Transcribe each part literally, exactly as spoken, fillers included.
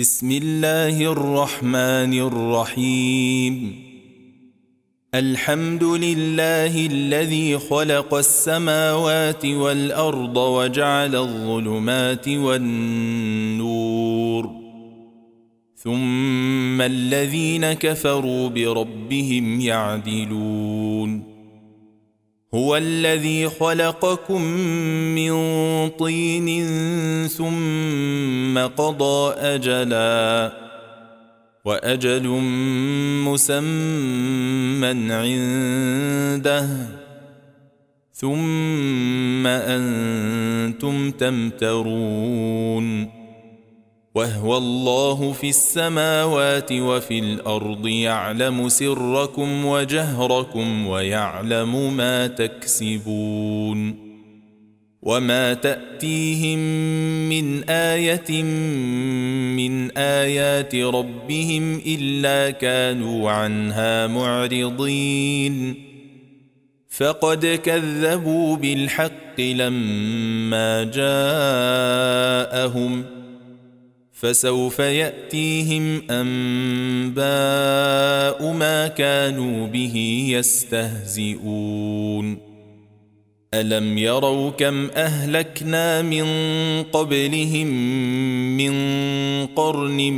بسم الله الرحمن الرحيم. الحمد لله الذي خلق السماوات والأرض وجعل الظلمات والنور، ثم الذين كفروا بربهم يعدلون. هو الذي خلقكم من طين ثم قضى أجلا، وأجل مسمى عنده، ثم أنتم تمترون. وهو الله في السماوات وفي الأرض يعلم سركم وجهركم ويعلم ما تكسبون. وما تأتيهم من آية من آيات ربهم إلا كانوا عنها معرضين. فقد كذبوا بالحق لما جاءهم، فسوف يأتيهم أنباء ما كانوا به يستهزئون. ألم يروا كم أهلكنا من قبلهم من قرن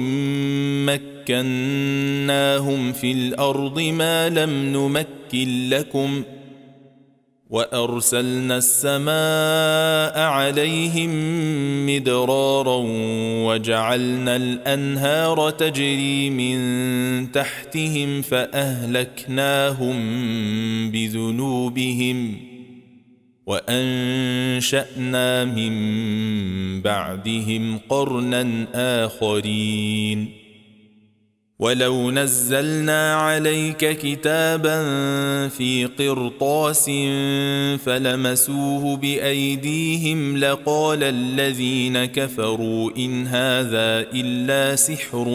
مكناهم في الأرض ما لم نمكن لكم، وأرسلنا السماء عليهم مدرارا وجعلنا الأنهار تجري من تحتهم فأهلكناهم بذنوبهم، وأنشأنا من بعدهم قرنا آخرين. ولو نزلنا عليك كتابا في قرطاس فلمسوه بأيديهم لقال الذين كفروا إن هذا إلا سحر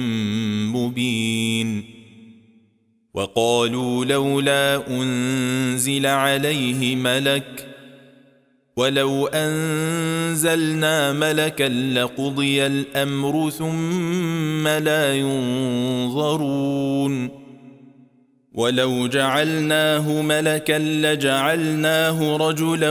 مبين. وقالوا لولا أنزل عليه ملك، ولو أنزلنا ملكا لقضي الأمر ثم لا ينظرون. ولو جعلناه ملكا لجعلناه رجلا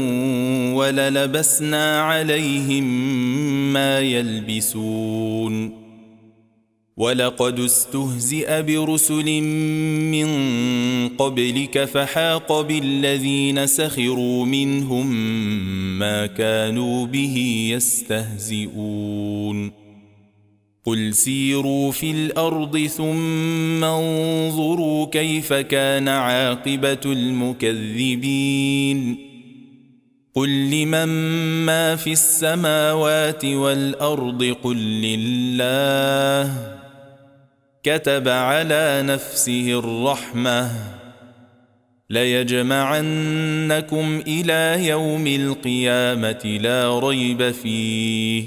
وللبسنا عليهم ما يلبسون. ولقد استهزئ برسل من قبلك فحاق بالذين سخروا منهم ما كانوا به يستهزئون. قل سيروا في الأرض ثم انظروا كيف كان عاقبة المكذبين. قل لمن ما في السماوات والأرض قل لله، كتب على نفسه الرحمة ليجمعنكم إلى يوم القيامة لا ريب فيه.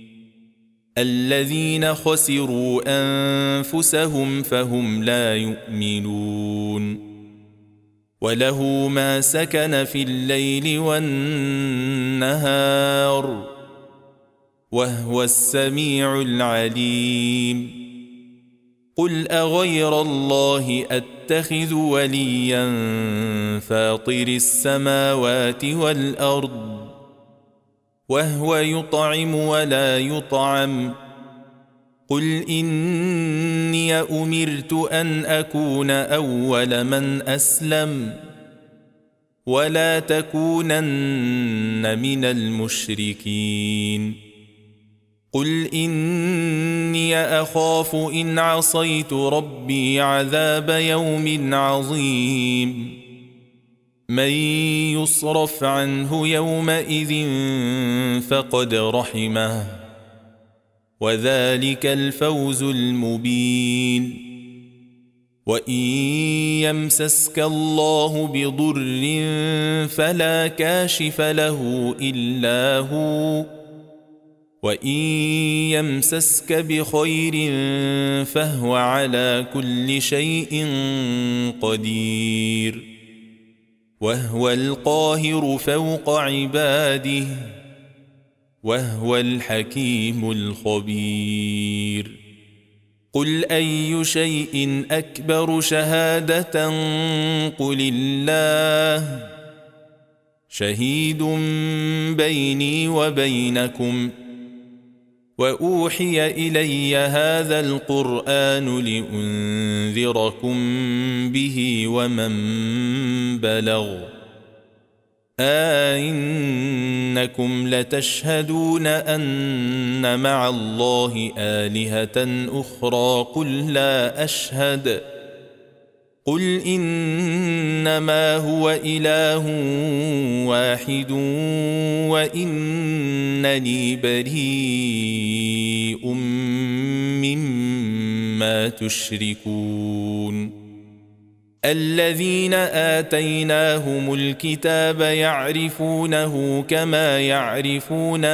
الذين خسروا أنفسهم فهم لا يؤمنون. وله ما سكن في الليل والنهار وهو السميع العليم. قل أغير الله أتخذ وليا فاطر السماوات والأرض وهو يطعم ولا يطعم. قل إني أمرت أن أكون أول من أسلم ولا تكونن من المشركين. قل إني أخاف إن عصيت ربي عذاب يوم عظيم. من يصرف عنه يومئذ فقد رحمه، وذلك الفوز المبين. وإن يمسسك الله بضر فلا كاشف له إلا هو، وإن يمسسك بخير فهو على كل شيء قدير. وهو القاهر فوق عباده وهو الحكيم الخبير. قل أي شيء أكبر شهادة قل الله شهيد بيني وبينكم وأوحي إلي هذا القرآن لأنذركم به ومن بلغ أئنكم لتشهدون أن مع الله آلهة أخرى قل لا أشهد قل إنما هو إله واحد وإنني بريء مما تشركون. الذين آتيناهم الكتاب يعرفونه كما يعرفون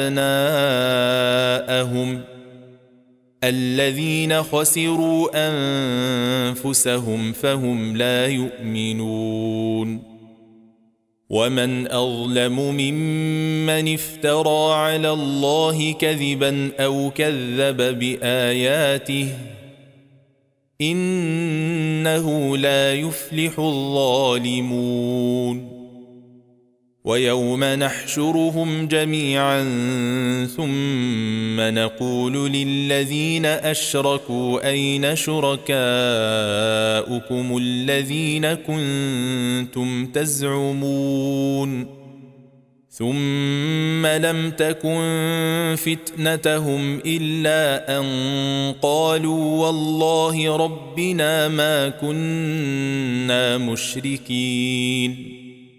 أبناءهم الذين خسروا أنفسهم فهم لا يؤمنون. ومن أظلم ممن افترى على الله كذبا أو كذب بآياته إنه لا يفلح الظالمون. ويوم نحشرهم جميعا ثم نقول للذين أشركوا أين شركاؤكم الذين كنتم تزعمون ثم لم تكن فتنتهم إلا أن قالوا والله ربنا ما كنا مشركين.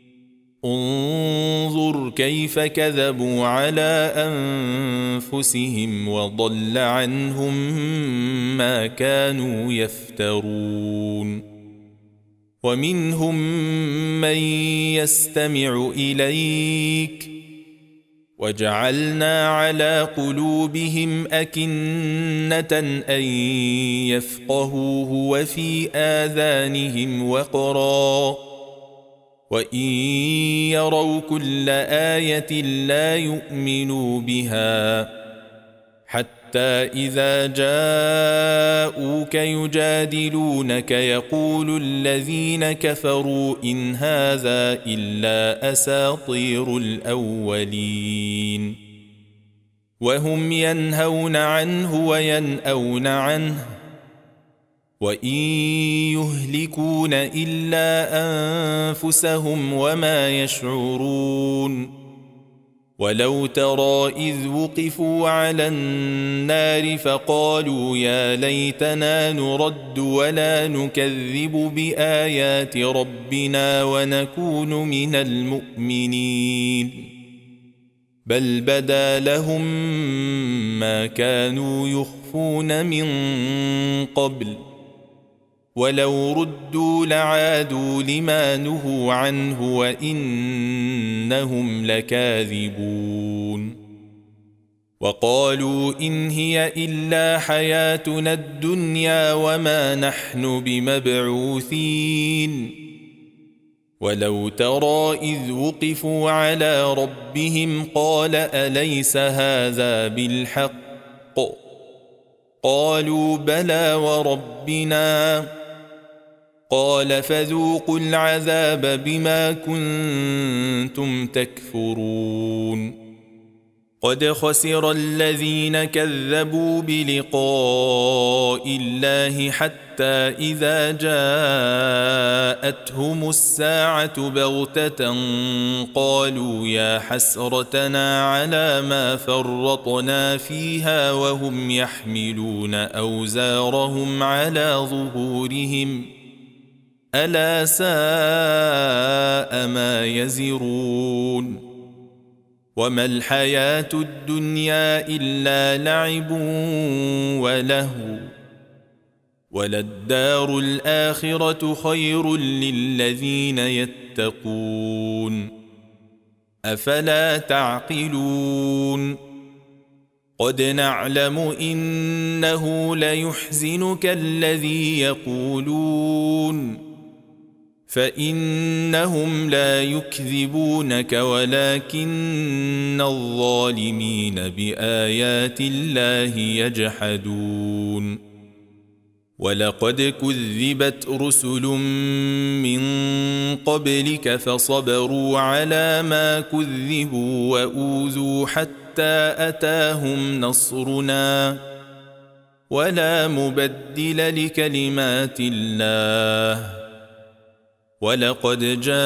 انظر كيف كذبوا على أنفسهم وضل عنهم ما كانوا يفترون. ومنهم من يستمع إليك وجعلنا على قلوبهم أكنة أن يفقهوه وفي آذانهم وقرا وإن يروا كل آية لا يؤمنوا بها حتى إذا جاءوك يجادلونك يقول الذين كفروا إن هذا إلا أساطير الأولين وهم ينهون عنه وينأون عنه وإن يهلكون إلا أنفسهم وما يشعرون. ولو ترى إذ وقفوا على النار فقالوا يا ليتنا نرد ولا نكذب بآيات ربنا ونكون من المؤمنين بل بدا لهم ما كانوا يخفون من قبل ولو ردوا لعادوا لما نهوا عنه وإنهم لكاذبون. وقالوا إن هي إلا حياتنا الدنيا وما نحن بمبعوثين. ولو ترى إذ وقفوا على ربهم قال أليس هذا بالحق قالوا بلى وربنا قال فذوقوا العذاب بما كنتم تكفرون. قد خسر الذين كذبوا بلقاء الله حتى إذا جاءتهم الساعة بغتة قالوا يا حسرتنا على ما فرطنا فيها وهم يحملون أوزارهم على ظهورهم ألا ساء ما يزرون. وما الحياة الدنيا إلا لعب ولهو وللدار الآخرة خير للذين يتقون أفلا تعقلون. قد نعلم إنه ليحزنك الذي يقولون فإنهم لا يكذبونك ولكن الظالمين بآيات الله يجحدون ولقد كذبت رسل من قبلك فصبروا على ما كذبوا وأوذوا حتى أتاهم نصرنا ولا مبدل لكلمات الله ولقد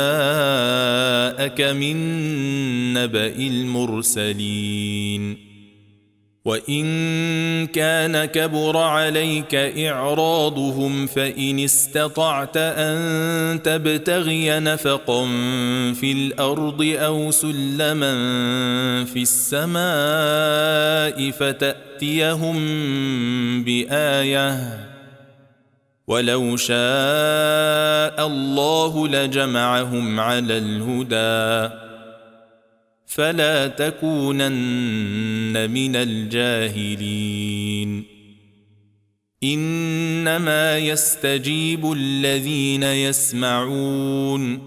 جاءك من نبأ المرسلين وإن كان كبر عليك إعراضهم فإن استطعت أن تبتغي نفقا في الأرض أو سلما في السماء فتأتيهم بآية ولو شاء الله لجمعهم على الهدى فلا تكونن من الجاهلين إنما يستجيب الذين يسمعون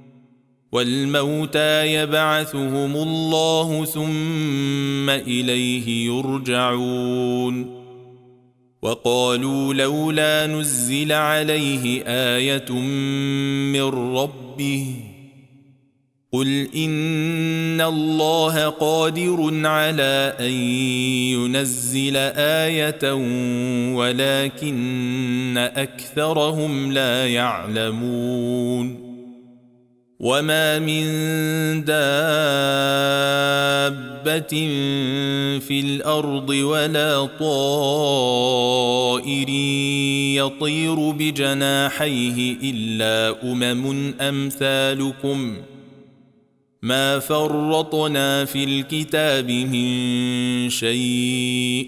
والموتى يبعثهم الله ثم إليه يرجعون وقالوا لولا نزل عليه آية من ربه قل إن الله قادر على أن ينزل آية ولكن أكثرهم لا يعلمون وما من دابة في الأرض ولا طائر يطير بجناحيه إلا أمم أمثالكم ما فرطنا في الكتاب من شيء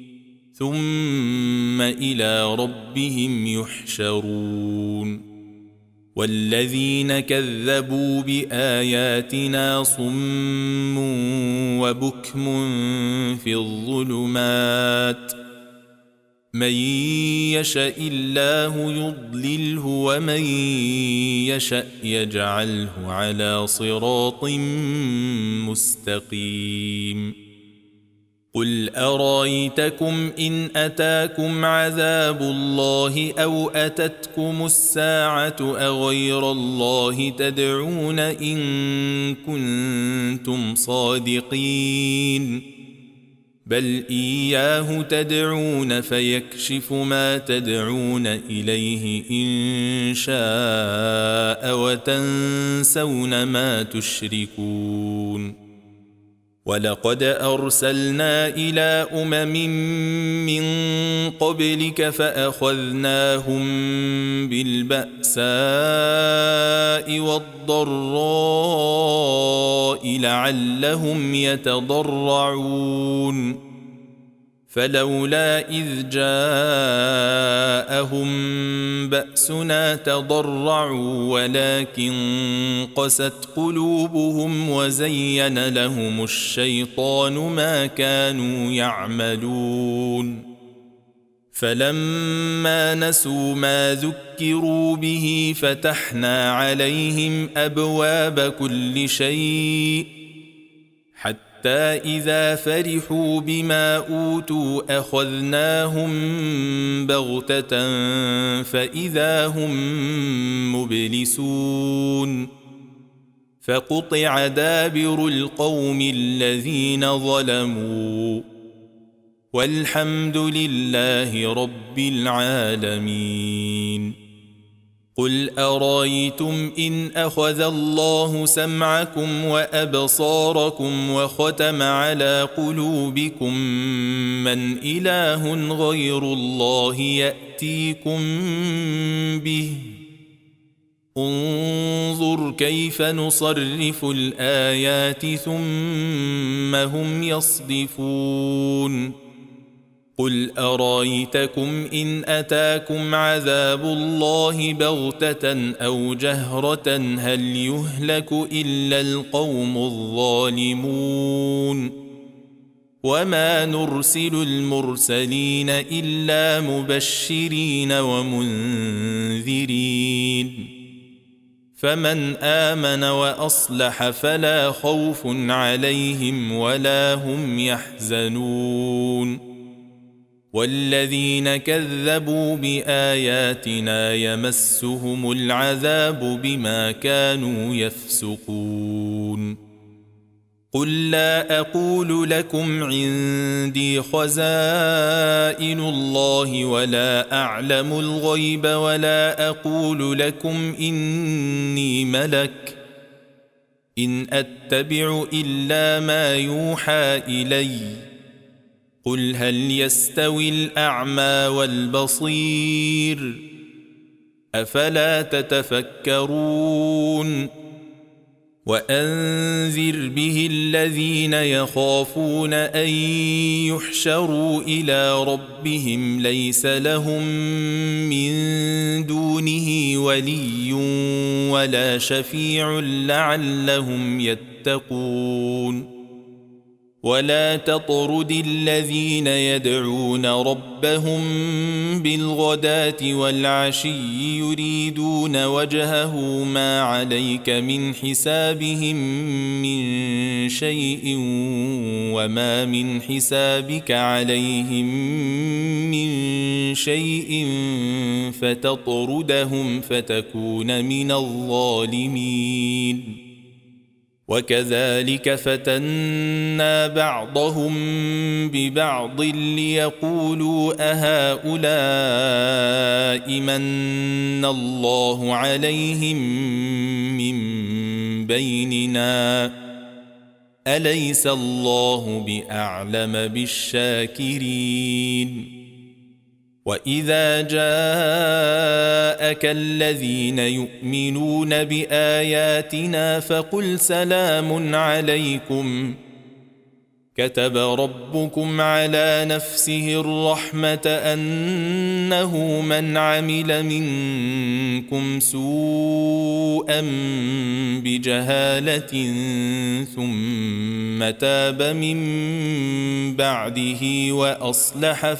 ثم إلى ربهم يحشرون والذين كذبوا بآياتنا صم وبكم في الظلمات من يشاء الله يضلله ومن يشاء يجعله على صراط مستقيم قل أرأيتكم إن أتاكم عذاب الله أو أتتكم الساعة أغير الله تدعون إن كنتم صادقين بل إياه تدعون فيكشف ما تدعون إليه إن شاء وتنسون ما تشركون ولقد أرسلنا إلى أمم من قبلك فأخذناهم بالبأساء والضراء لعلهم يتضرعون فلولا إذ جاءهم بأسنا تضرعوا ولكن قست قلوبهم وزين لهم الشيطان ما كانوا يعملون فلما نسوا ما ذكروا به فتحنا عليهم أبواب كل شيء حتى إذا فرحوا بما أوتوا أخذناهم بغتة فإذا هم مبلسون فقطع دابر القوم الذين ظلموا والحمد لله رب العالمين قل أرأيتم إن أخذ الله سمعكم وأبصاركم وختم على قلوبكم من إله غير الله يأتيكم به انظر كيف نصرف الآيات ثم هم يصدفون قل أرأيتكم إن أتاكم عذاب الله بغتة أو جهرة هل يهلك إلا القوم الظالمون وما نرسل المرسلين إلا مبشرين ومنذرين فمن آمن وأصلح فلا خوف عليهم ولا هم يحزنون والذين كذبوا بآياتنا يمسهم العذاب بما كانوا يفسقون قل لا أقول لكم عندي خزائن الله ولا أعلم الغيب ولا أقول لكم إني ملك إن أتبع إلا ما يوحى إلي قل هل يستوي الأعمى والبصير أفلا تتفكرون وأنذر به الذين يخافون أن يحشروا إلى ربهم ليس لهم من دونه ولي ولا شفيع لعلهم يتقون ولا تطرد الذين يدعون ربهم بالغداة والعشي يريدون وجهه ما عليك من حسابهم من شيء وما من حسابك عليهم من شيء فتطردهم فتكون من الظالمين وكذلك فتنا بعضهم ببعض ليقولوا أهؤلاء من الله عليهم من بيننا أليس الله بأعلم بالشاكرين وإذا جاءك الذين يؤمنون بآياتنا فقل سلام عليكم كتب ربكم على نفسه الرحمة أنه من عمل منكم سوءا بجهالة ثم تاب من بعده وأصلح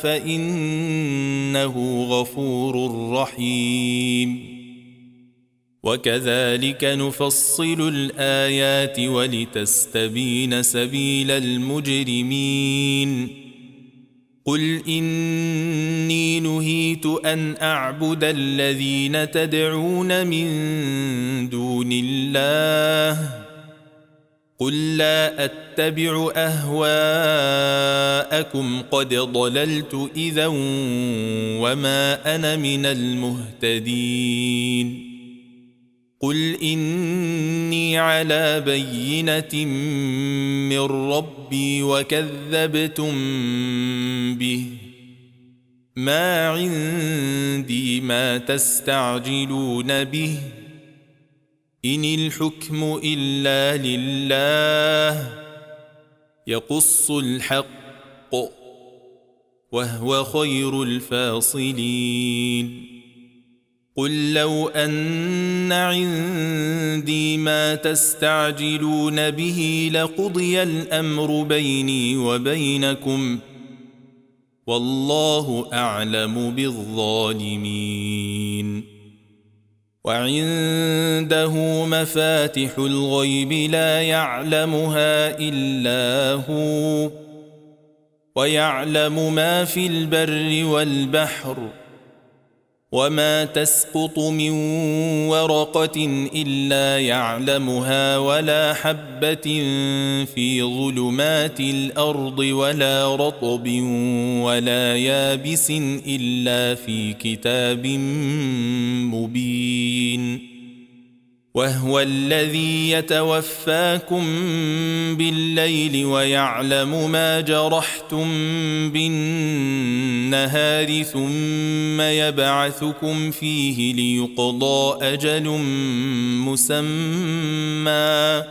فإنه غفور رحيم وكذلك نفصل الآيات ولتستبين سبيل المجرمين قل إني نهيت أن أعبد الذين تدعون من دون الله قل لا أتبع أهواءكم قد ضللت إذا وما أنا من المهتدين قل إني على بينة من ربي وكذبتم به ما عندي ما تستعجلون به إن الحكم إلا لله يقص الحق وهو خير الفاصلين قل لو أن عندي ما تستعجلون به لقضي الأمر بيني وبينكم والله أعلم بالظالمين وعنده مفاتح الغيب لا يعلمها إلا هو ويعلم ما في البر والبحر وما تسقط من ورقة إلا يعلمها ولا حبة في ظلمات الأرض ولا رطب ولا يابس إلا في كتاب مبين وهو الذي يتوفاكم بالليل ويعلم ما جرحتم بالنهار ثم يبعثكم فيه ليقضى أجل مسمى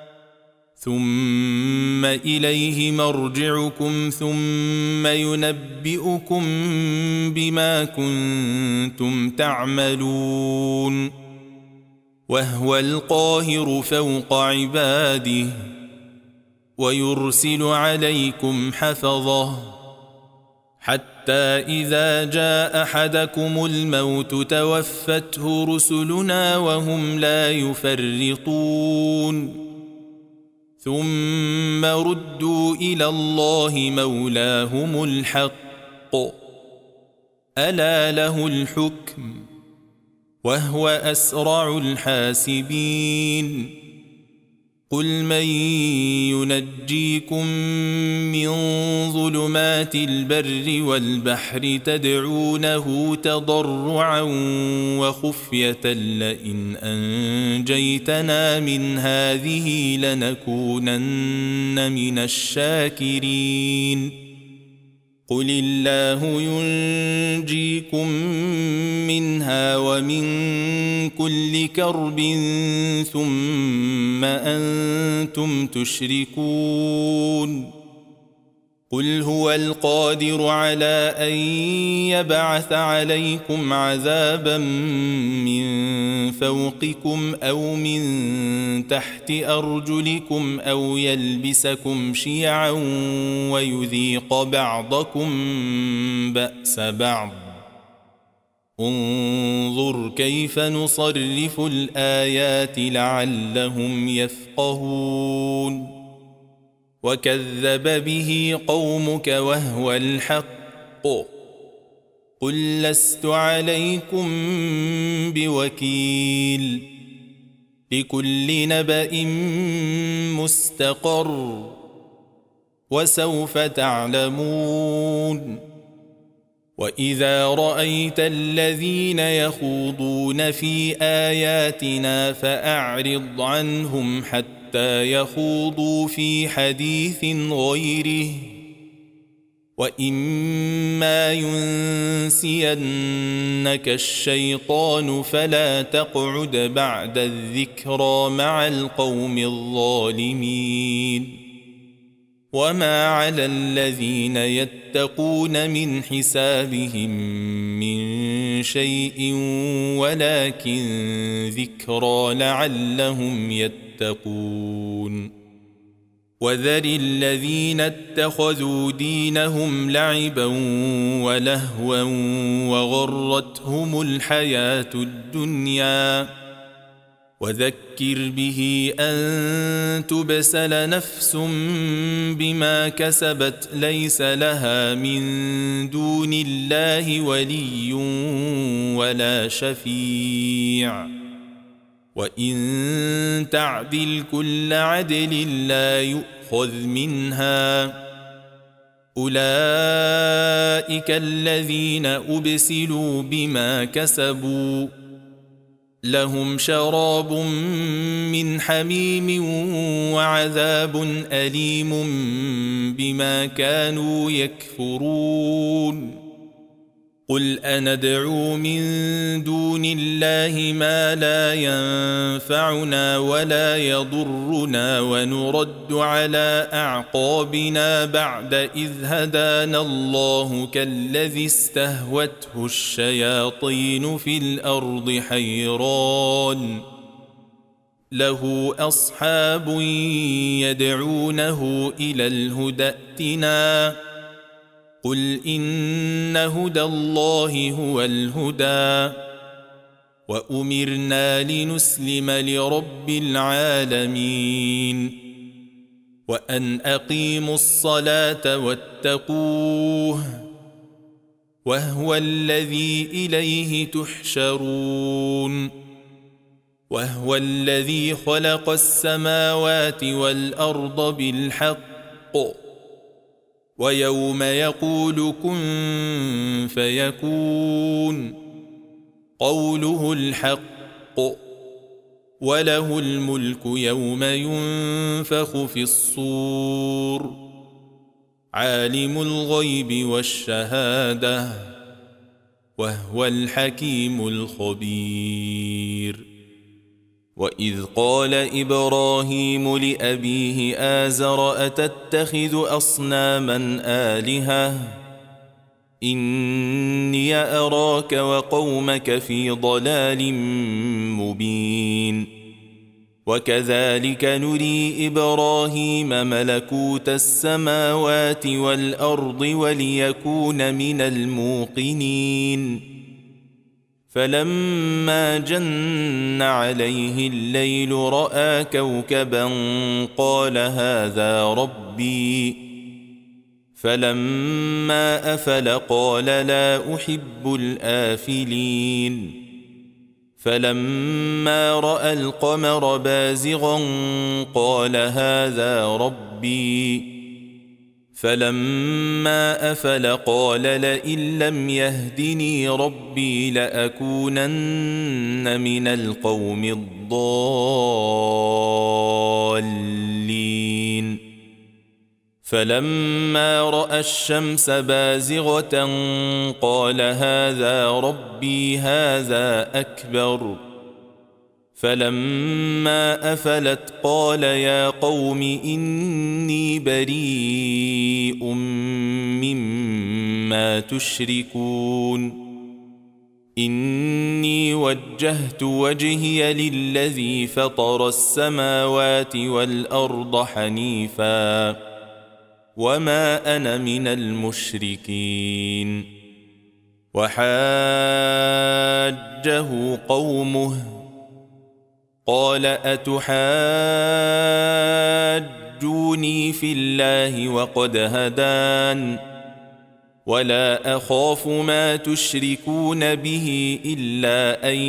ثم إليه مرجعكم ثم ينبئكم بما كنتم تعملون وهو القاهر فوق عباده ويرسل عليكم حفظه حتى إذا جاء أحدكم الموت توفته رسلنا وهم لا يفرطون ثم ردوا إلى الله مولاهم الحق ألا له الحكم وهو أسرع الحاسبين قل من ينجيكم من ظلمات البر والبحر تدعونه تضرعا وخفية لئن أنجيتنا من هذه لنكونن من الشاكرين قل الله ينجيكم منها ومن كل كرب ثم أنتم تشركون قل هو القادر على أن يبعث عليكم عذابا من فوقكم أو من تحت أرجلكم أو يلبسكم شيعا ويذيق بعضكم بأس بعض انظر كيف نصرف الآيات لعلهم يفقهون وكذب به قومك وهو الحق قل لست عليكم بوكيل لكل نبأ مستقر وسوف تعلمون وإذا رأيت الذين يخوضون في آياتنا فأعرض عنهم حتى يخوضوا في حديث غيره وإما ينسينك الشيطان فلا تقعد بعد الذكرى مع القوم الظالمين وما على الذين يتقون من حسابهم من شيء ولكن ذكرى لعلهم يتقون وذر الذين اتخذوا دينهم لعبا ولهوا وغرتهم الحياة الدنيا وذكر به أن تبسل نفس بما كسبت ليس لها من دون الله ولي ولا شفيع وإن تعدل كل عدل لا يؤخذ منها أولئك الذين أبسلوا بما كسبوا لهم شراب من حميم وعذاب أليم بما كانوا يكفرون قل أندعو من دون الله ما لا ينفعنا ولا يضرنا ونرد على أعقابنا بعد إذ هدانا الله كالذي استهوته الشياطين في الأرض حيران له أصحاب يدعونه إلى الهدى ائتنا قل إن هدى الله هو الهدى وأمرنا لنسلم لرب العالمين وأن أقيموا الصلاة واتقوه وهو الذي إليه تحشرون وهو الذي خلق السماوات والأرض بالحق ويوم يقول كن فيكون قوله الحق وله الملك يوم ينفخ في الصور عالم الغيب والشهادة وهو الحكيم الخبير وإذ قال إبراهيم لأبيه آزر أتتخذ أصناما آلهة إني أراك وقومك في ضلال مبين وكذلك نري إبراهيم ملكوت السماوات والأرض وليكون من الموقنين فلما جن عليه الليل رأى كوكبا قال هذا ربي فلما أفل قال لا أحب الآفلين فلما رأى القمر بازغا قال هذا ربي فلما أفل قال لئن لم يهدني ربي لأكونن من القوم الضالين فلما رأى الشمس بازغة قال هذا ربي هذا أكبر فلما أفلت قال يا قوم إني بريء مما تشركون إني وجهت وجهي للذي فطر السماوات والأرض حنيفا وما أنا من المشركين وحاجه قومه قال أتحاجوني في الله وقد هدان ولا أخاف ما تشركون به إلا أن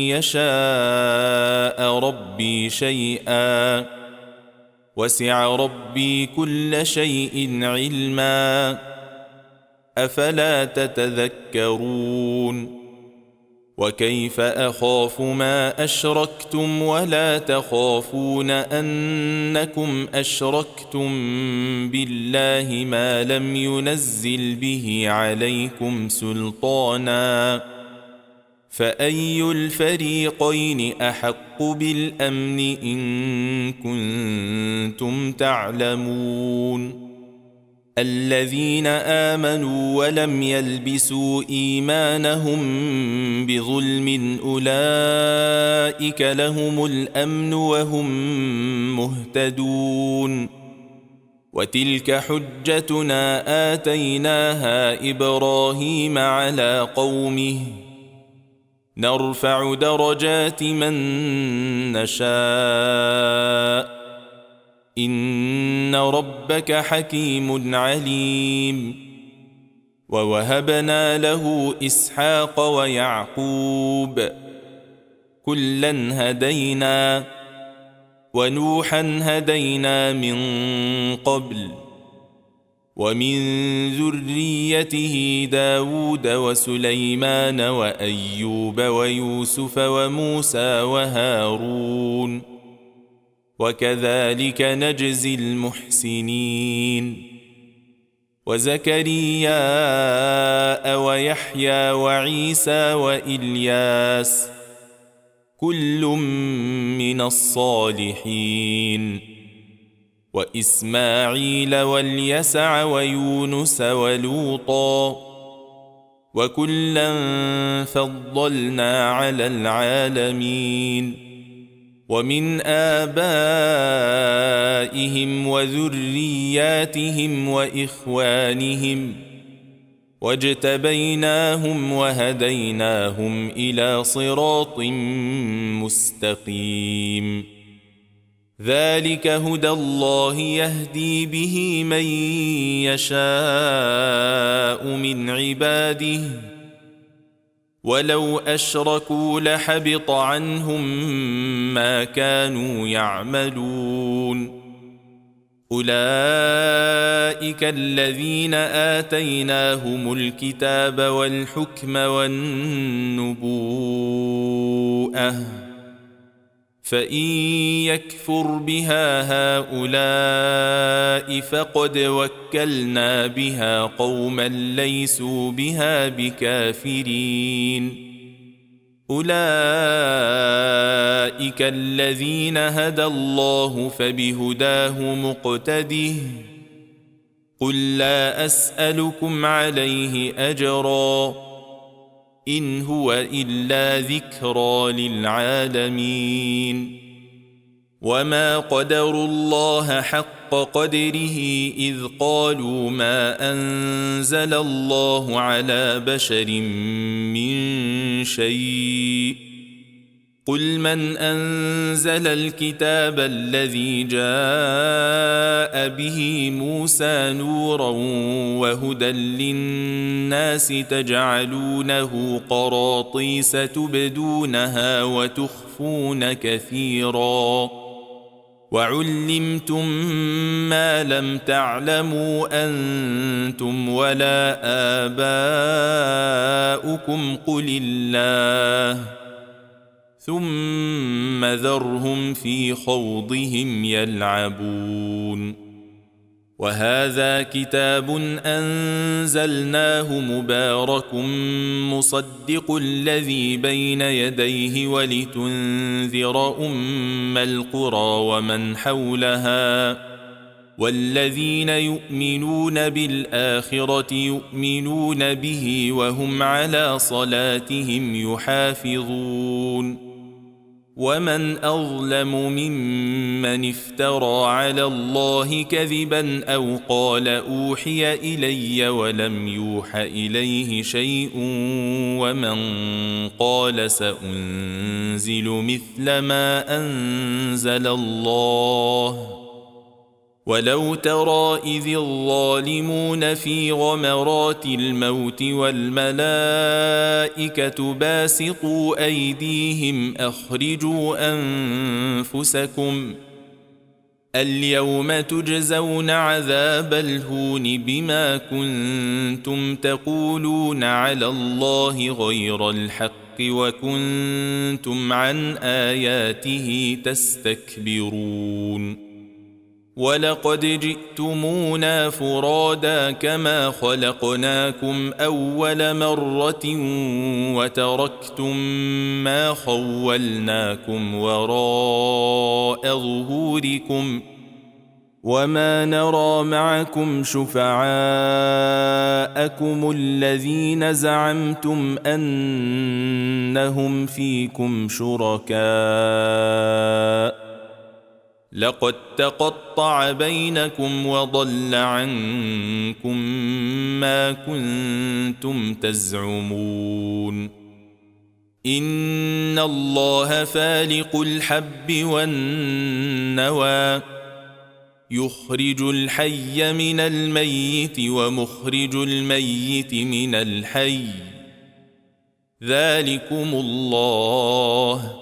يشاء ربي شيئا وسع ربي كل شيء علما أفلا تتذكرون وكيف أخاف ما أشركتم ولا تخافون أنكم أشركتم بالله ما لم ينزل به عليكم سلطانا فأي الفريقين أحق بالأمن إن كنتم تعلمون الذين آمنوا ولم يلبسوا إيمانهم بظلم أولئك لهم الأمن وهم مهتدون وتلك حجتنا آتيناها إبراهيم على قومه نرفع درجات من نشاء إن ربك حكيم عليم ووهبنا له إسحاق ويعقوب كلا هدينا ونوحا هدينا من قبل ومن ذريته داود وسليمان وأيوب ويوسف وموسى وهارون وكذلك نجزي المحسنين وزكريا ويحيى وعيسى وإلياس كل من الصالحين وإسماعيل واليسع ويونس ولوطا وكلا فضلنا على العالمين ومن آبائهم وذرياتهم وإخوانهم واجتبيناهم وهديناهم إلى صراط مستقيم ذلك هدى الله يهدي به من يشاء من عباده ولو أشركوا لحبط عنهم ما كانوا يعملون أولئك الذين آتيناهم الكتاب والحكم والنبوءة فإن يكفر بها هؤلاء فقد وكلنا بها قوما ليسوا بها بكافرين أولئك الذين هدى الله فبهداه مقتده قل لا أسألكم عليه أجرا إن هو إلا ذكرى للعالمين وما قدروا الله حق قدره إذ قالوا ما أنزل الله على بشر من شيء قل من أنزل الكتاب الذي جاء به موسى نورا وهدى للناس تجعلونه قراطيس تبدونها وتخفون كثيرا وعلمتم ما لم تعلموا أنتم ولا آباؤكم قل الله ثم ذرهم في خوضهم يلعبون وهذا كتاب أنزلناه مبارك مصدق الذي بين يديه ولتنذر أم القرى ومن حولها والذين يؤمنون بالآخرة يؤمنون به وهم على صلاتهم يحافظون ومن أظلم ممن افترى على الله كذبا أو قال أوحي إلي ولم يوح إليه شيء ومن قال سأنزل مثل ما أنزل الله ولو ترى إذ الظالمون في غمرات الموت والملائكة باسطوا أيديهم أخرجوا أنفسكم اليوم تجزون عذاب الهون بما كنتم تقولون على الله غير الحق وكنتم عن آياته تستكبرون ولقد جئتمونا فرادا كما خلقناكم أول مرة وتركتم ما خولناكم وراء ظهوركم وما نرى معكم شفعاءكم الذين زعمتم أنهم فيكم شركاء لقد تقطع بينكم وضل عنكم ما كنتم تزعمون إن الله فالق الحب والنوى يخرج الحي من الميت ومخرج الميت من الحي ذلكم الله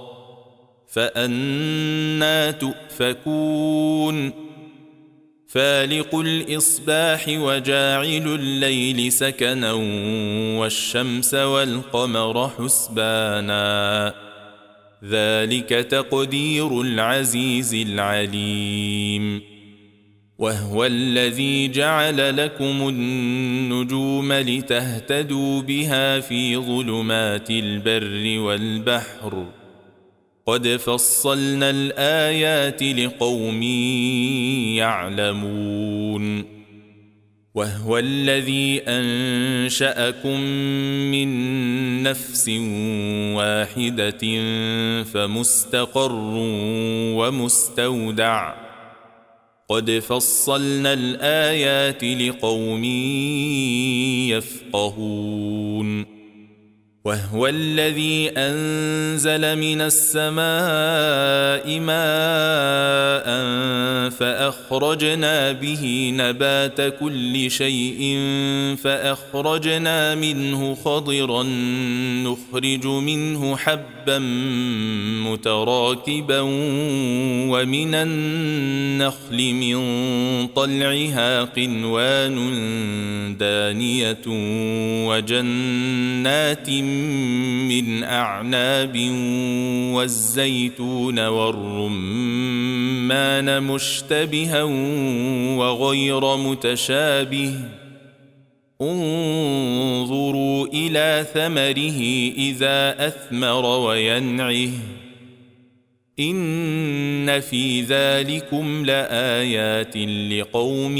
فأنى تؤفكون فالق الإصباح وجاعل الليل سكنا والشمس والقمر حسبانا ذلك تقدير العزيز العليم وهو الذي جعل لكم النجوم لتهتدوا بها في ظلمات البر والبحر قد فصلنا الآيات لقوم يعلمون وهو الذي أنشأكم من نفس واحدة فمستقر ومستودع قد فصلنا الآيات لقوم يفقهون وهو الذي أنزل من السماء ماء فأخرجنا به نبات كل شيء فأخرجنا منه خضرا نخرج منه حبا متراكبا ومن النخل من طلعها قنوان دانية وجنات من أعناب والزيتون والرمان مشتبها وغير متشابه انظروا إلى ثمره إذا أثمر وينعه إن في ذلكم لآيات لقوم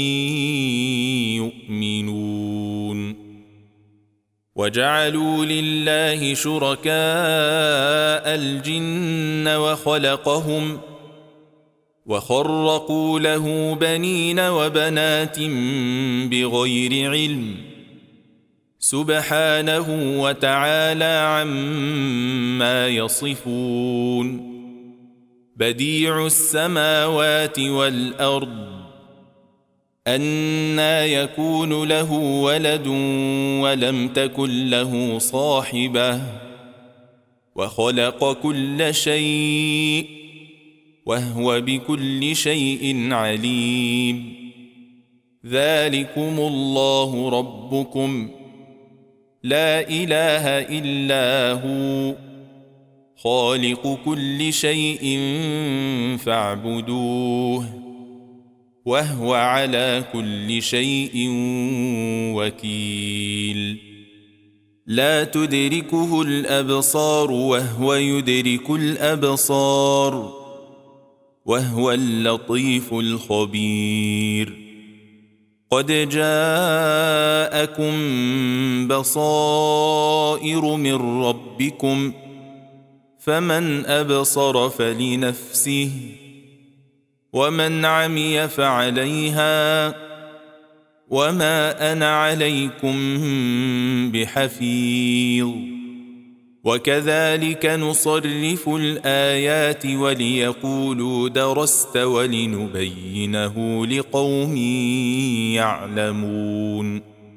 يؤمنون وجعلوا لله شركاء الجن وخلقهم وخرقوا له بنين وبنات بغير علم سبحانه وتعالى عما يصفون بديع السماوات والأرض أنى يكون له ولد ولم تكن له صاحبة وخلق كل شيء وهو بكل شيء عليم ذلكم الله ربكم لا إله إلا هو خالق كل شيء فاعبدوه وهو على كل شيء وكيل لا تدركه الأبصار وهو يدرك الأبصار وهو اللطيف الخبير قد جاءكم بصائر من ربكم فمن أبصر فلنفسه ومن عمي فعليها وما أنا عليكم بحفيظ وكذلك نصرف الآيات وليقولوا درست ولنبينه لقوم يعلمون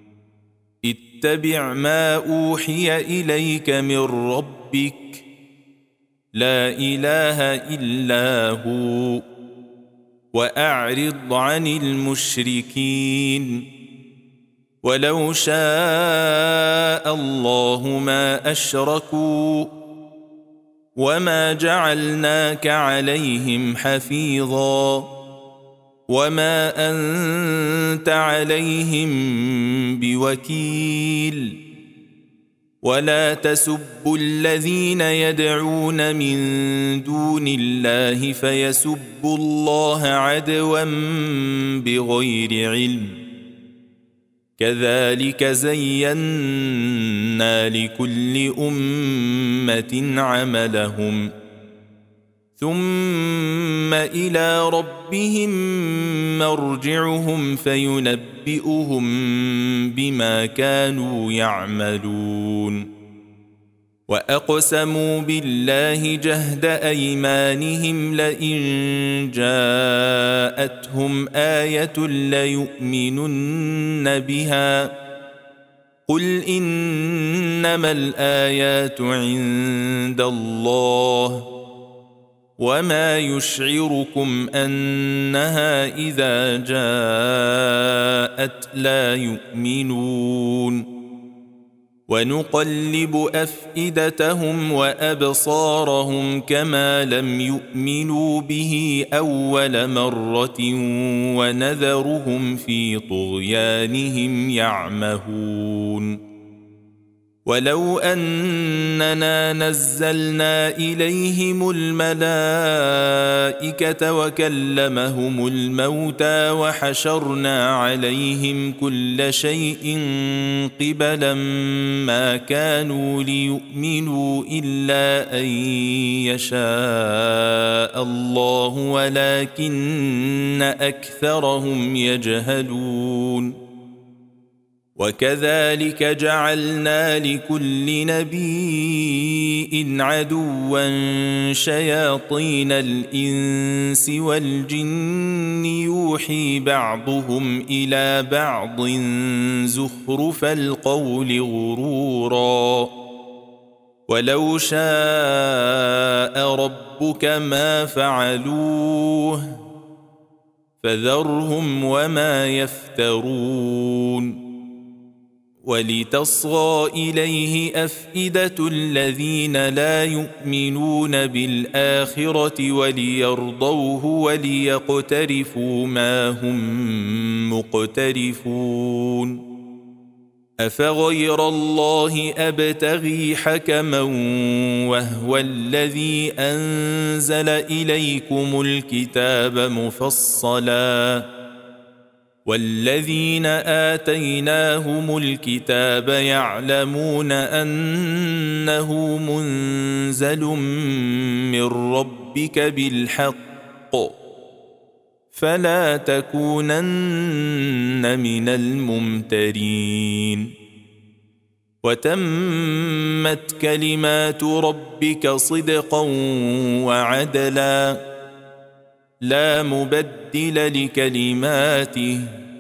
اتبع ما أوحي إليك من ربك لا إله إلا هو وأعرض عن المشركين ولو شاء الله ما أشركوا وما جعلناك عليهم حفيظا وما أنت عليهم بوكيل ولا تسبوا الذين يدعون من دون الله فيسبوا الله عدوا بغير علم كذلك زينا لكل أمة عملهم ثم إلى ربهم مرجعهم فينبئهم بما كانوا يعملون وأقسموا بالله جهد أيمانهم لئن جاءتهم آية ليؤمنن بها قل إنما الآيات عند الله وما يشعركم أنها إذا جاءت لا يؤمنون ونقلب أفئدتهم وأبصارهم كما لم يؤمنوا به أول مرة ونذرهم في طغيانهم يعمهون ولو أننا نزلنا إليهم الملائكة وكلمهم الموتى وحشرنا عليهم كل شيء قبلا ما كانوا ليؤمنوا إلا أن يشاء الله ولكن أكثرهم يجهلون وكذلك جعلنا لكل نبي عدوا شياطين الإنس والجن يوحي بعضهم إلى بعض زخرف القول غرورا ولو شاء ربك ما فعلوه فذرهم وما يفترون ولتصغى إليه أفئدة الذين لا يؤمنون بالآخرة وليرضوه وليقترفوا ما هم مقترفون أفغير الله أبتغي حكما وهو الذي أنزل إليكم الكتاب مفصلا والذين آتيناهم الكتاب يعلمون أنه منزل من ربك بالحق فلا تكونن من الممترين وتمت كلمات ربك صدقا وعدلا لا مبدل لكلماته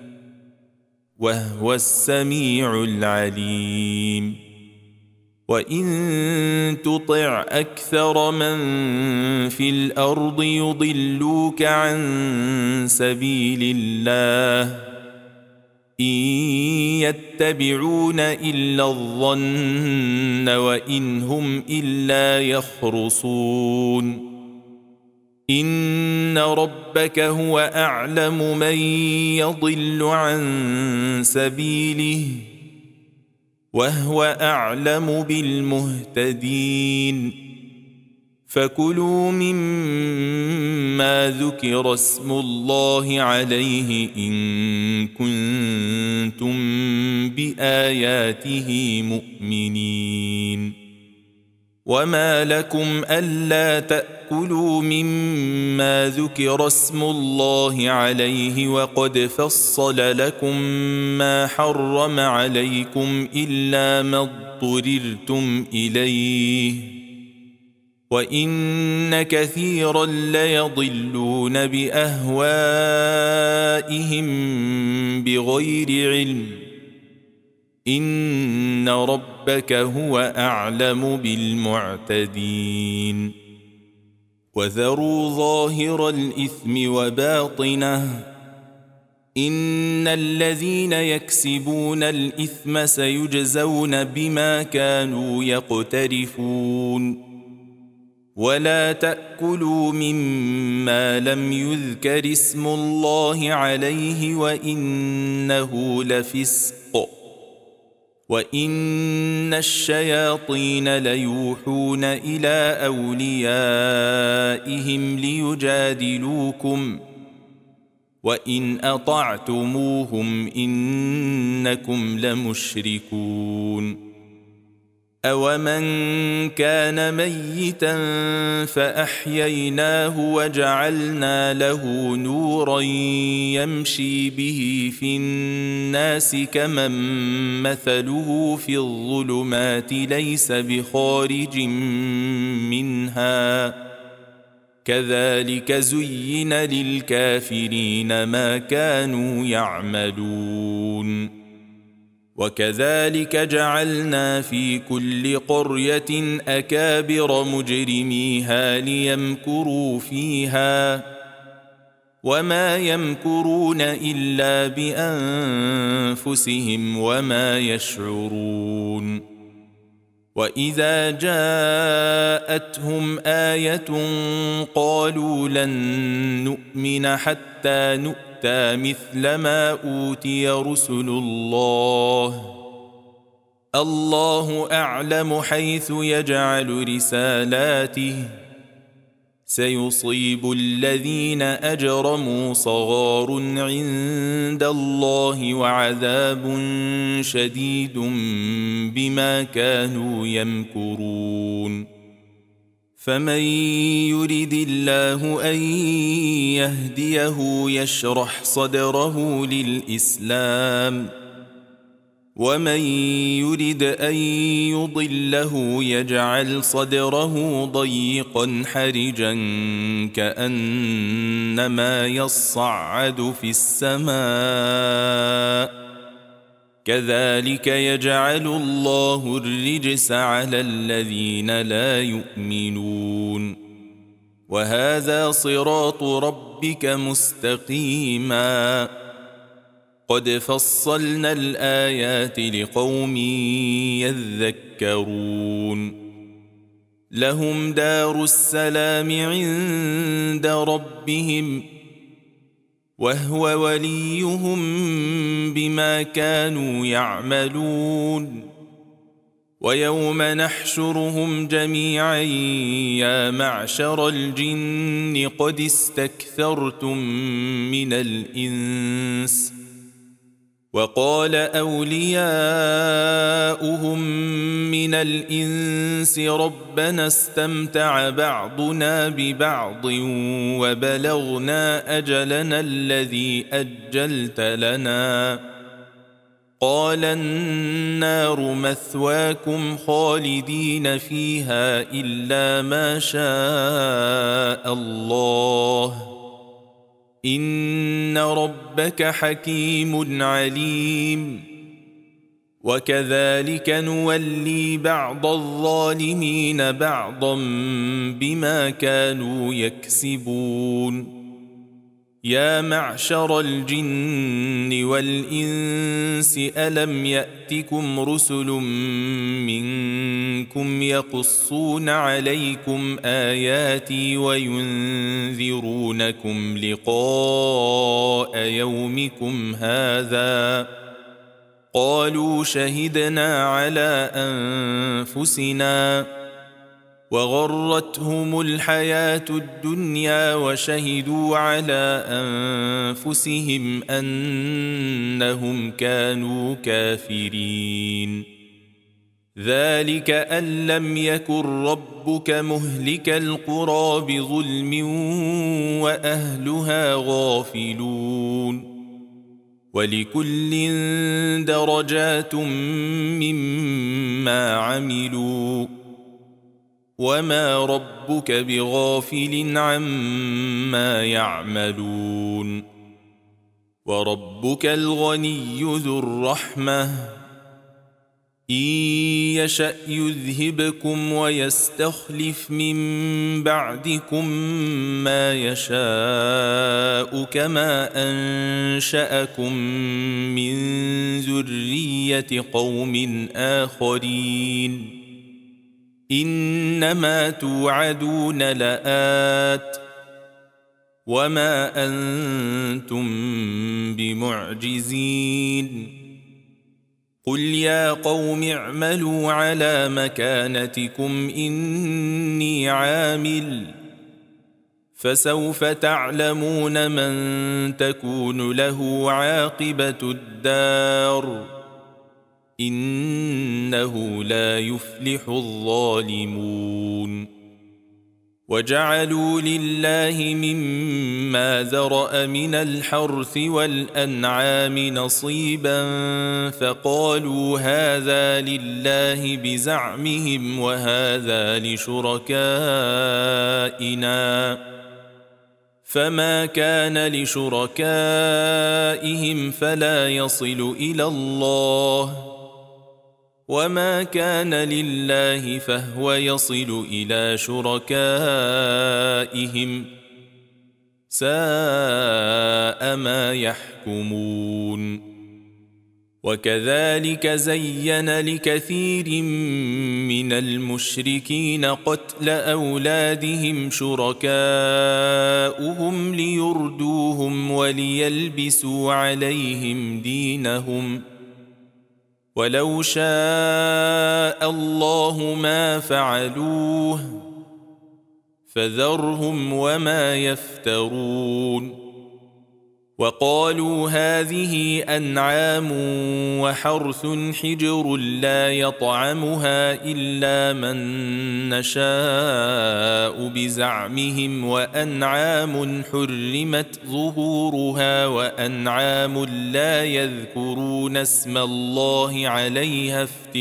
وهو السميع العليم وإن تطع أكثر من في الأرض يضلوك عن سبيل الله إن يتبعون إلا الظن وإن هم إلا يخرصون إن ربك هو أعلم من يضل عن سبيله وهو أعلم بالمهتدين فكلوا مما ذكر اسم الله عليه إن كنتم بآياته مؤمنين وما لكم ألا تأكلوا مما ذكر اسم الله عليه وقد فصل لكم ما حرم عليكم إلا ما اضطررتم إليه وإن كثيرا ليضلون بأهوائهم بغير علم إن ربك هو أعلم بالمعتدين وذروا ظاهر الإثم وباطنه إن الذين يكسبون الإثم سيجزون بما كانوا يقترفون ولا تأكلوا مما لم يذكر اسم الله عليه وإنه لفسق وإن الشياطين ليوحون إلى أوليائهم ليجادلوكم وإن أطعتموهم إنكم لمشركون أومن كان ميتا فأحييناه وجعلنا له نورا يمشي به في الناس كمن مثله في الظلمات ليس بخارج منها كذلك زين للكافرين ما كانوا يعملون وكذلك جعلنا في كل قرية أكابر مجرميها ليمكروا فيها وما يمكرون إلا بأنفسهم وما يشعرون وإذا جاءتهم آية قالوا لن نؤمن حتى نؤمن مثل ما أوتي رسل الله الله أعلم حيث يجعل رسالاته سيصيب الذين أجرموا صغار عند الله وعذاب شديد بما كانوا يمكرون فمن يرد الله أن يهديه يشرح صدره للإسلام ومن يرد أن يضله يجعل صدره ضيقا حرجا كأنما يصعد في السماء كذلك يجعل الله الرجس على الذين لا يؤمنون وهذا صراط ربك مستقيما قد فصلنا الآيات لقوم يذكرون لهم دار السلام عند ربهم وهو وليهم بما كانوا يعملون ويوم نحشرهم جميعا يا معشر الجن قد استكثرتم من الإنس وقال أولياؤهم من الإنس ربنا استمتع بعضنا ببعض وبلغنا أجلنا الذي أجلت لنا قال النار مثواكم خالدين فيها إلا ما شاء الله إن ربك حكيم عليم وكذلك نولي بعض الظالمين بعضا بما كانوا يكسبون يا معشر الجن والإنس ألم يأتكم رسل منكم يقصون عليكم آياتي وينذرونكم لقاء يومكم هذا قالوا شهدنا على أنفسنا وغرتهم الحياة الدنيا وشهدوا على أنفسهم أنهم كانوا كافرين ذلك أن لم يكن ربك مهلك القرى بظلم وأهلها غافلون ولكل درجات مما عملوا وما ربك بغافل عما يعملون وربك الغني ذو الرحمة إن يشأ يذهبكم ويستخلف من بعدكم ما يشاء كما أنشأكم من ذرية قوم آخرين إنما توعدون لآت وما أنتم بمعجزين قل يا قوم اعملوا على مكانتكم إني عامل فسوف تعلمون من تكون له عاقبة الدار إنه لا يفلح الظالمون وجعلوا لله مما ذرأ من الحرث والأنعام نصيبا فقالوا هذا لله بزعمهم وهذا لشركائنا فما كان لشركائهم فلا يصل إلى الله وما كان لله فهو يصل إلى شركائهم ساء ما يحكمون وكذلك زين لكثير من المشركين قتل أولادهم شركاؤهم ليردوهم وليلبسوا عليهم دينهم ولو شاء الله ما فعلوه فذرهم وما يفترون وقالوا هذه أنعام وحرث حجر لا يطعمها إلا من نشاء بزعمهم وأنعام حرمت ظهورها وأنعام لا يذكرون اسم الله عليها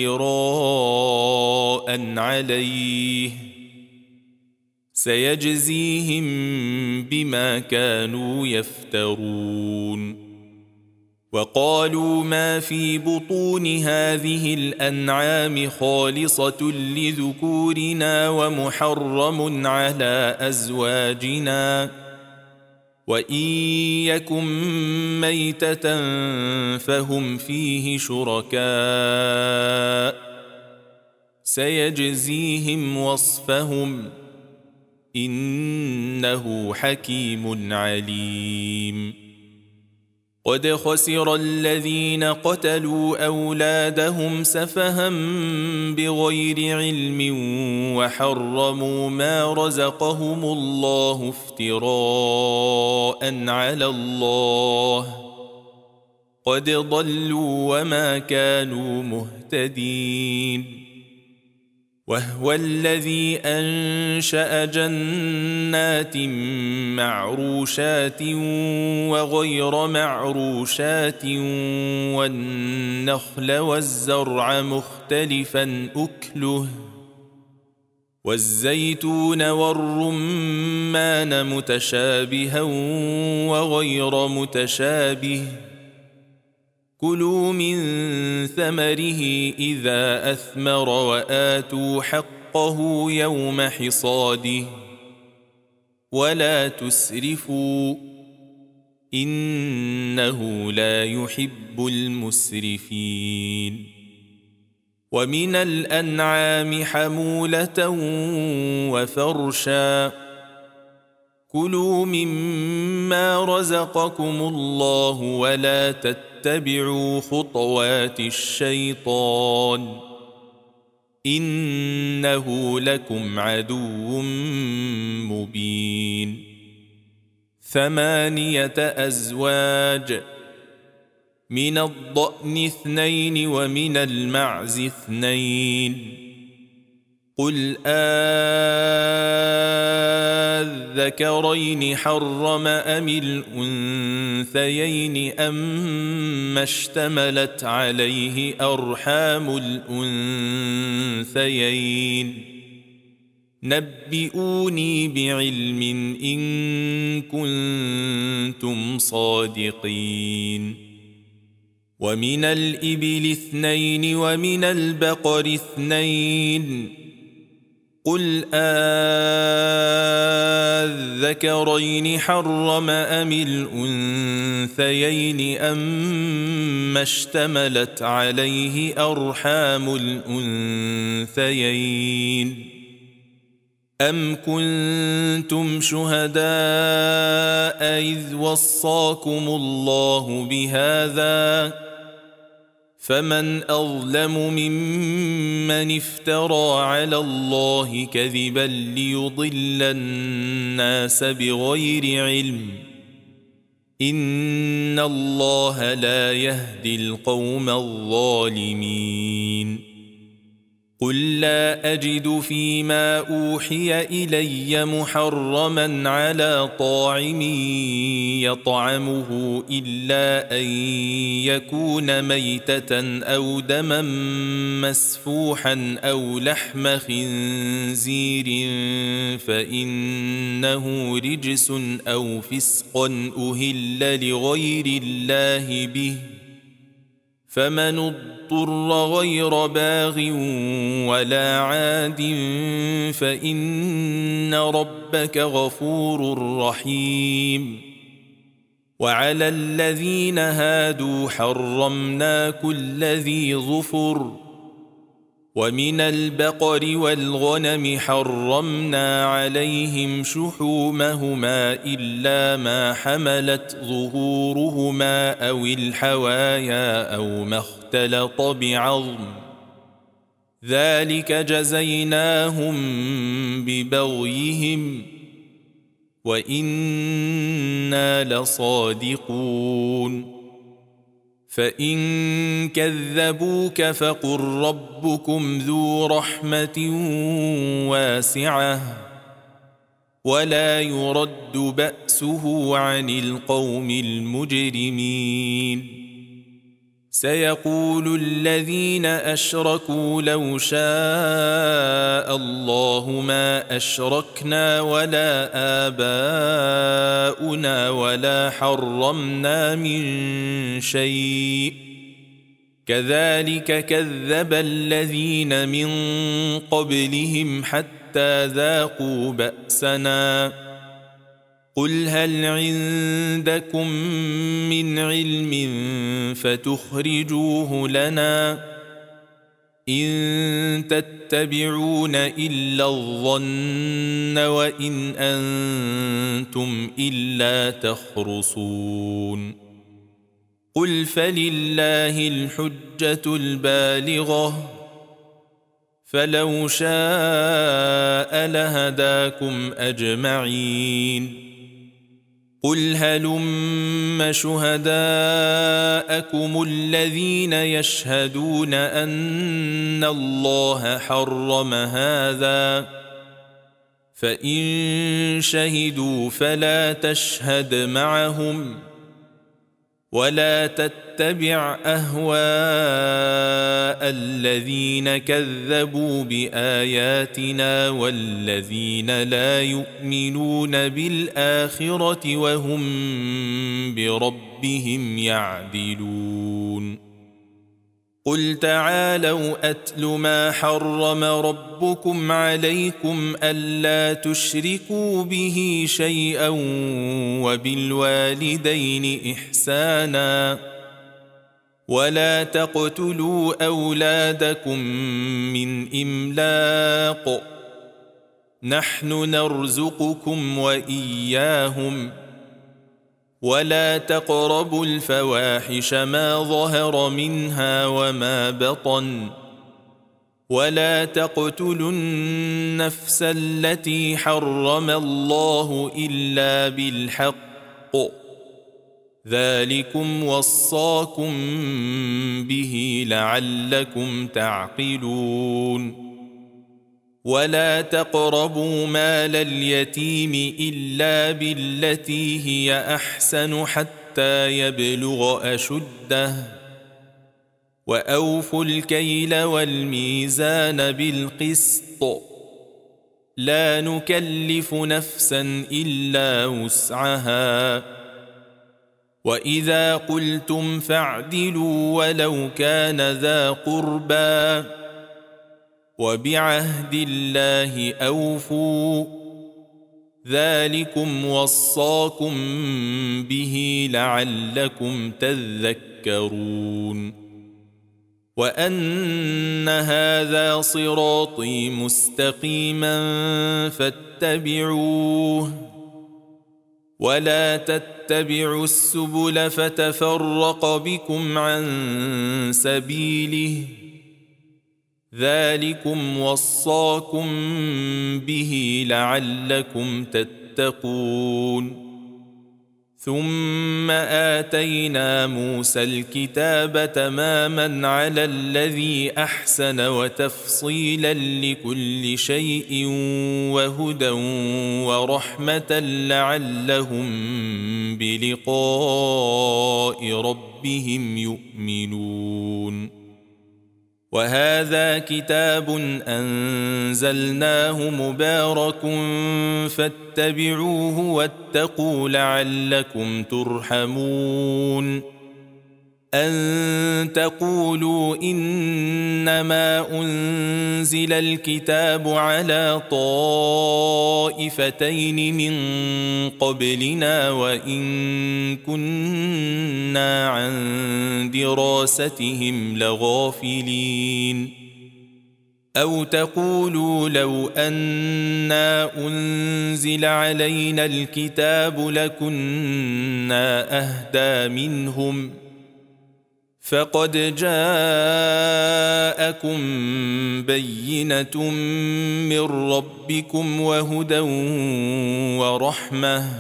افتراء عليه سيجزيهم بما كانوا يفترون وقالوا ما في بطون هذه الأنعام خالصة لذكورنا ومحرم على أزواجنا وإن يكن ميتة فهم فيه شركاء سيجزيهم وصفهم إنه حكيم عليم قد خسر الذين قتلوا أولادهم سفها بغير علم وحرموا ما رزقهم الله افتراء على الله قد ضلوا وما كانوا مهتدين. وهو الذي أنشأ جنات معروشات وغير معروشات والنخل والزرع مختلفا أكله والزيتون والرمان متشابها وغير متشابه كلوا من ثمره إذا أثمر وآتوا حقه يوم حصاده ولا تسرفوا إنه لا يحب المسرفين. ومن الأنعام حمولة وفرشا كلوا مما رزقكم الله ولا تتبعوا خطوات الشيطان إنه لكم عدو مبين. ثمانية أزواج من الضأن اثنين ومن المعز اثنين قل آذكرين حرم أم الأنثيين أم اشتملت عليه أرحام الأنثيين نبئوني بعلم إن كنتم صادقين. ومن الإبل اثنين ومن البقر اثنين قل آذكرين حرم أم الأنثيين أم اشتملت عليه أرحام الأنثيين أم كنتم شهداء إذ وصاكم الله بهذا فمن أظلم ممن افترى على الله كذبا ليضل الناس بغير علم إن الله لا يهدي القوم الظالمين. قل لا أجد فيما أوحي إلي محرما على طاعم يطعمه إلا أن يكون ميتة أو دما مسفوحا أو لحم خنزير فإنه رجس أو فسقا أهل لغير الله به فمن اضطر غير باغ ولا عاد فإن ربك غفور رحيم. وعلى الذين هادوا حرمنا كل ذي ظفر ومن البقر والغنم حرمنا عليهم شحومهما إلا ما حملت ظهورهما أو الحوايا أو ما اختلط بعظم ذلك جزيناهم ببغيهم وإنا لصادقون. فإن كذبوك فقل ربكم ذو رحمة واسعة ولا يرد بأسه عن القوم المجرمين. سيقول الذين أشركوا لو شاء الله ما أشركنا ولا آباؤنا ولا حرمنا من شيء كذلك كذب الذين من قبلهم حتى ذاقوا بأسنا. قل هل عندكم من علم فتخرجوه لنا إن تتبعون إلا الظن وإن أنتم إلا تخرصون. قل فلله الحجة البالغة فلو شاء لهداكم أجمعين. قل هلم شهداءكم الذين يشهدون أن الله حرم هذا فإن شهدوا فلا تشهد معهم ولا تتبع أهواء الذين كذبوا بآياتنا والذين لا يؤمنون بالآخرة وهم بربهم يعدلون قل تعالوا أتل ما حرم ربكم عليكم ألا تشركوا به شيئا وبالوالدين إحسانا ولا تقتلوا أولادكم من إملاق نحن نرزقكم وإياهم ولا تقربوا الفواحش ما ظهر منها وما بطن ولا تقتلوا النفس التي حرم الله إلا بالحق ذلكم وصاكم به لعلكم تعقلون ولا تقربوا مال اليتيم إلا بالتي هي أحسن حتى يبلغ أشده وأوفوا الكيل والميزان بالقسط لا نكلف نفسا إلا وسعها وإذا قلتم فاعدلوا ولو كان ذا قربى وبعهد الله أوفوا ذلكم وصاكم به لعلكم تذكرون وأن هذا صراطي مستقيما فاتبعوه ولا تتبعوا السبل فتفرق بكم عن سبيله ذلكم وصاكم به لعلكم تتقون ثم آتينا موسى الكتاب تماما على الذي أحسن وتفصيلا لكل شيء وهدى ورحمة لعلهم بلقاء ربهم يؤمنون وهذا كتاب أنزلناه مبارك فاتبعوه واتقوا لعلكم ترحمون أن تقولوا إنما أنزل الكتاب على طائفتين من قبلنا وإن كنا عن دراستهم لغافلين أو تقولوا لو أنا أنزل علينا الكتاب لكنا أهدى منهم فقد جاءكم بينة من ربكم وهدى ورحمة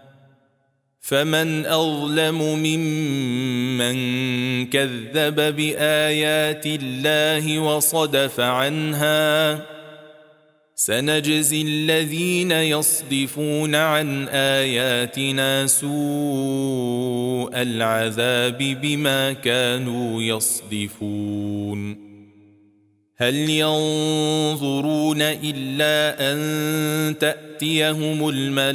فمن أظلم ممن كذب بآيات الله وصدف عنها سنجزي الذين يصدفون عن آياتنا سوء العذاب بما كانوا يصدفون هل ينظرون إلا أن تأتيهم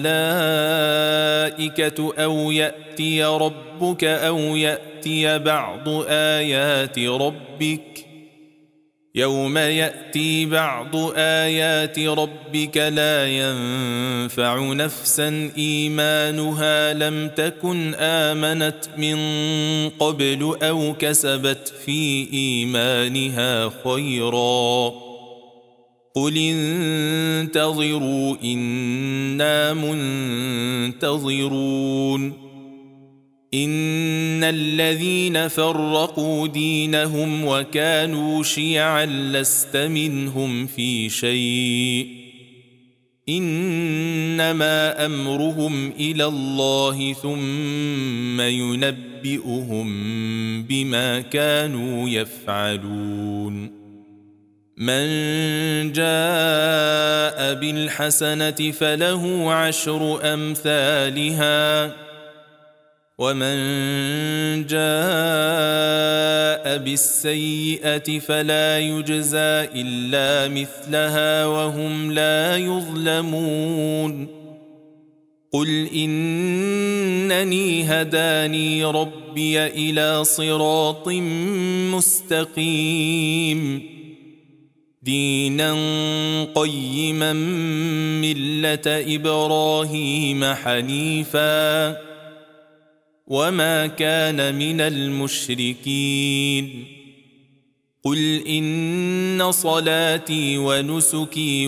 الملائكة أو يأتي ربك أو يأتي بعض آيات ربك يوم يأتي بعض آيات ربك لا ينفع نفسا إيمانها لم تكن آمنت من قبل أو كسبت في إيمانها خيرا قل انتظروا إنا منتظرون إن الذين فرقوا دينهم وكانوا شيعا لست منهم في شيء إنما أمرهم إلى الله ثم ينبئهم بما كانوا يفعلون من جاء بالحسنة فله عشر أمثالها ومن جاء بالسيئة فلا يجزى إلا مثلها وهم لا يظلمون قل إنني هداني ربي إلى صراط مستقيم دينا قيما ملة إبراهيم حنيفا وما كان من المشركين قل إن صلاتي ونسكي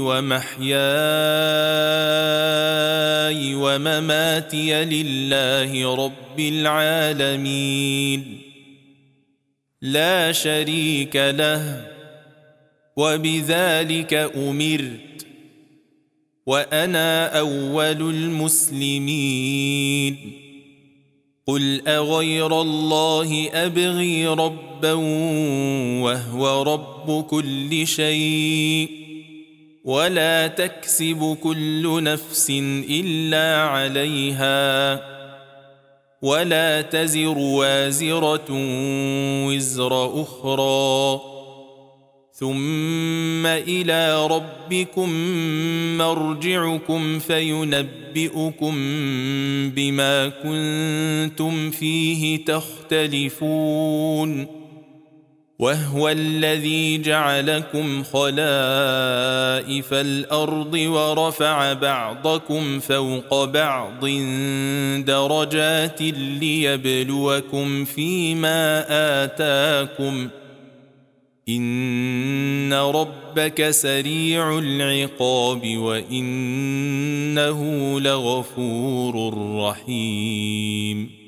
ومحياي ومماتي لله رب العالمين لا شريك له وبذلك أمرت وأنا أول المسلمين قل أغير الله أبغي ربا وهو رب كل شيء ولا تكسب كل نفس إلا عليها ولا تزر وازرة وزر أخرى ثم إلى ربكم مرجعكم فينبئكم بما كنتم فيه تختلفون وهو الذي جعلكم خلائف الأرض ورفع بعضكم فوق بعض درجات ليبلوكم فيما آتاكم إن ربك سريع العقاب وإنه لغفور رحيم